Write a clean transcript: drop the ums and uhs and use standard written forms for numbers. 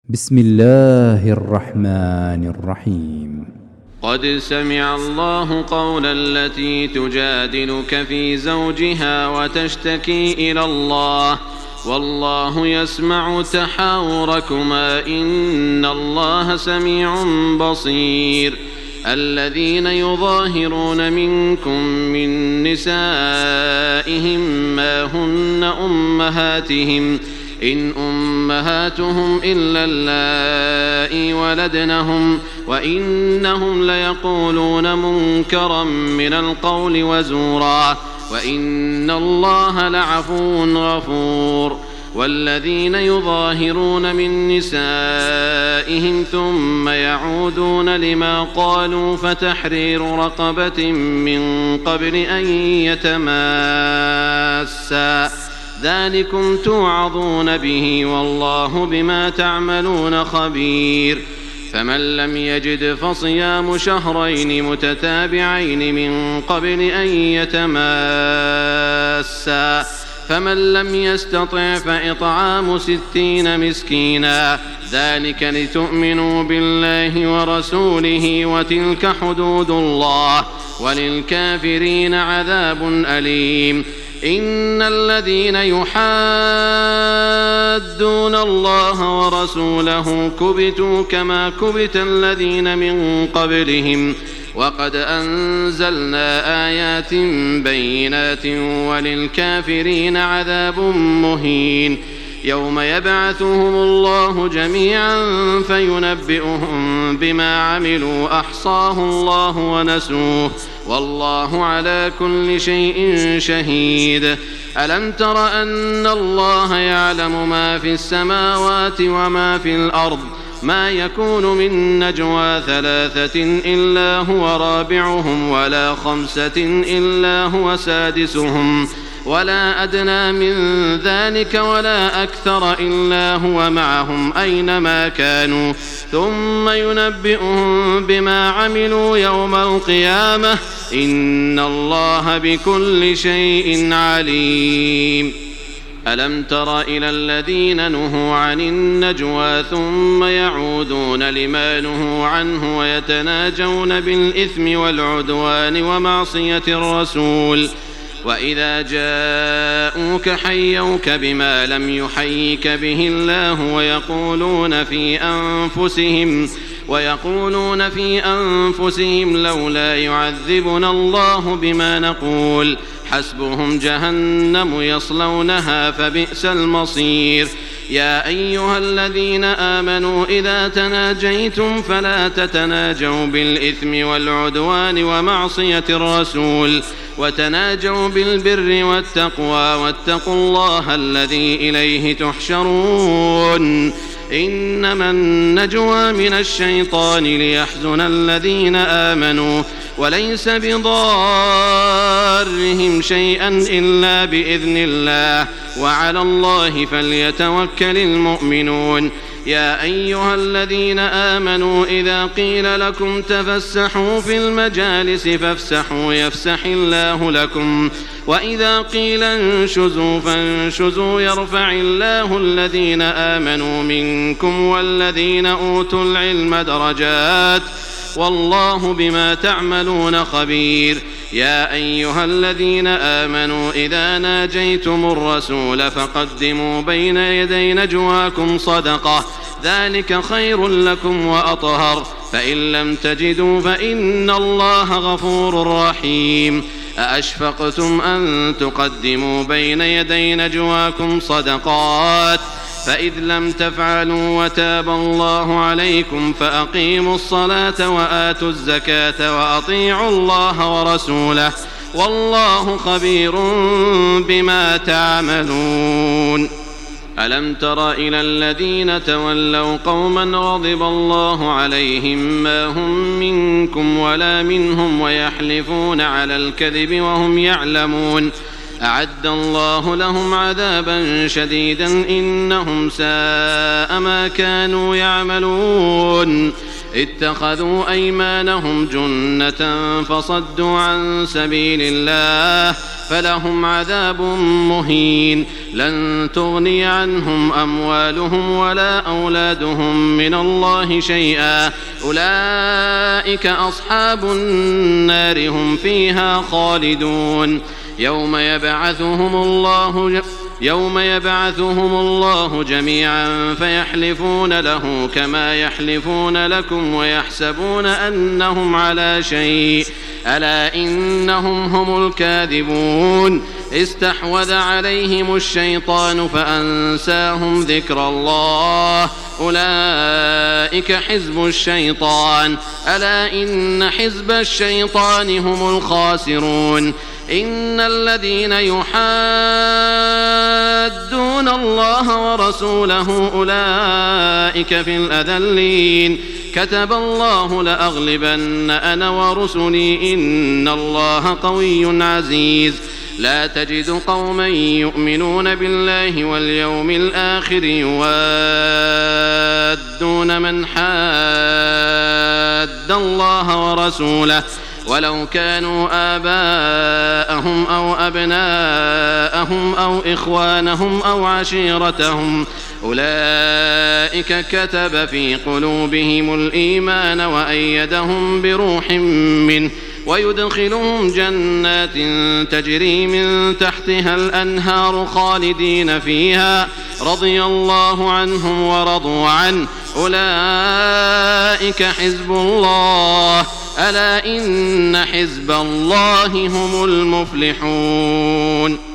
بسم الله الرحمن الرحيم. قد سمع الله قول التي تجادلك في زوجها وتشتكي إلى الله والله يسمع تحاوركما إن الله سميع بصير. الذين يظاهرون منكم من نسائهم ما هن أمهاتهم إن أمهاتهم إلا اللائي ولدنهم وإنهم ليقولون منكرا من القول وزورا وإن الله لعفو غفور. والذين يظاهرون من نسائهم ثم يعودون لما قالوا فتحرير رقبة من قبل أن يتماسا ذلكم توعظون به والله بما تعملون خبير. فمن لم يجد فصيام شهرين متتابعين من قبل أن يتماسا فمن لم يستطع فإطعام 60 مسكينا ذلك لتؤمنوا بالله ورسوله وتلك حدود الله وللكافرين عذاب أليم. إن الذين يحادون الله ورسوله كبتوا كما كبت الذين من قبلهم وقد أنزلنا آيات بينات وللكافرين عذاب مهين. يوم يبعثهم الله جميعا فينبئهم بما عملوا أحصاه الله ونسوه والله على كل شيء شهيد. ألم تر أن الله يعلم ما في السماوات وما في الأرض ما يكون من نجوى 3 إلا هو رابعهم ولا 5 إلا هو سادسهم ولا أدنى من ذلك ولا أكثر إلا هو معهم أينما كانوا ثم ينبئهم بما عملوا يوم القيامة إن الله بكل شيء عليم. ألم تر إلى الذين نهوا عن النجوى ثم يعودون لما نهوا عنه ويتناجون بالإثم والعدوان ومعصية الرسول وإذا جاءوك حيوك بما لم يحيك به الله ويقولون في أنفسهم لولا يعذبنا الله بما نقول حسبهم جهنم يصلونها فبئس المصير. يا أيها الذين آمنوا إذا تناجيتم فلا تتناجوا بالإثم والعدوان ومعصية الرسول وتناجوا بالبر والتقوى واتقوا الله الذي إليه تحشرون. إنما النجوى من الشيطان ليحزن الذين آمنوا وليس بضارهم شيئا إلا بإذن الله وعلى الله فليتوكل المؤمنون. يا أيها الذين آمنوا إذا قيل لكم تفسحوا في المجالس فافسحوا يفسح الله لكم وإذا قيل انشزوا فانشزوا يرفع الله الذين آمنوا منكم والذين أوتوا العلم درجات والله بما تعملون خبير. يا أيها الذين آمنوا إذا ناجيتم الرسول فقدموا بين يدي نجواكم صدقة ذلك خير لكم وأطهر فإن لم تجدوا فإن الله غفور رحيم. أأشفقتم أن تقدموا بين يدي نجواكم صدقات فإذ لم تفعلوا وتاب الله عليكم فأقيموا الصلاة وآتوا الزكاة وأطيعوا الله ورسوله والله خبير بما تعملون. ألم تر إلى الذين تولوا قوما غضب الله عليهم ما هم منكم ولا منهم ويحلفون على الكذب وهم يعلمون أعد الله لهم عذابا شديدا إنهم ساء ما كانوا يعملون. اتخذوا أيمانهم جنة فصدوا عن سبيل الله فلهم عذاب مهين لن تغني عنهم أموالهم ولا أولادهم من الله شيئا أولئك أصحاب النار هم فيها خالدون يوم يبعثهم الله جميعا فيحلفون له كما يحلفون لكم ويحسبون أنهم على شيء ألا إنهم هم الكاذبون استحوذ عليهم الشيطان فأنساهم ذكر الله أولئك حزب الشيطان ألا إن حزب الشيطان هم الخاسرون إن الذين يحادون الله ورسوله أولئك في الأذلين كتب الله لأغلبن أنا ورسلي إن الله قوي عزيز لا تجد قوما يؤمنون بالله واليوم الآخر يوادون من حاد الله ورسوله ولو كانوا آباءهم أو أبناءهم أو إخوانهم أو عشيرتهم أولئك كتب في قلوبهم الإيمان وأيدهم بروح منه ويدخلهم جنات تجري من تحتها الأنهار خالدين فيها رضي الله عنهم ورضوا عنه أولئك حزب الله ألا إن حزب الله هم المفلحون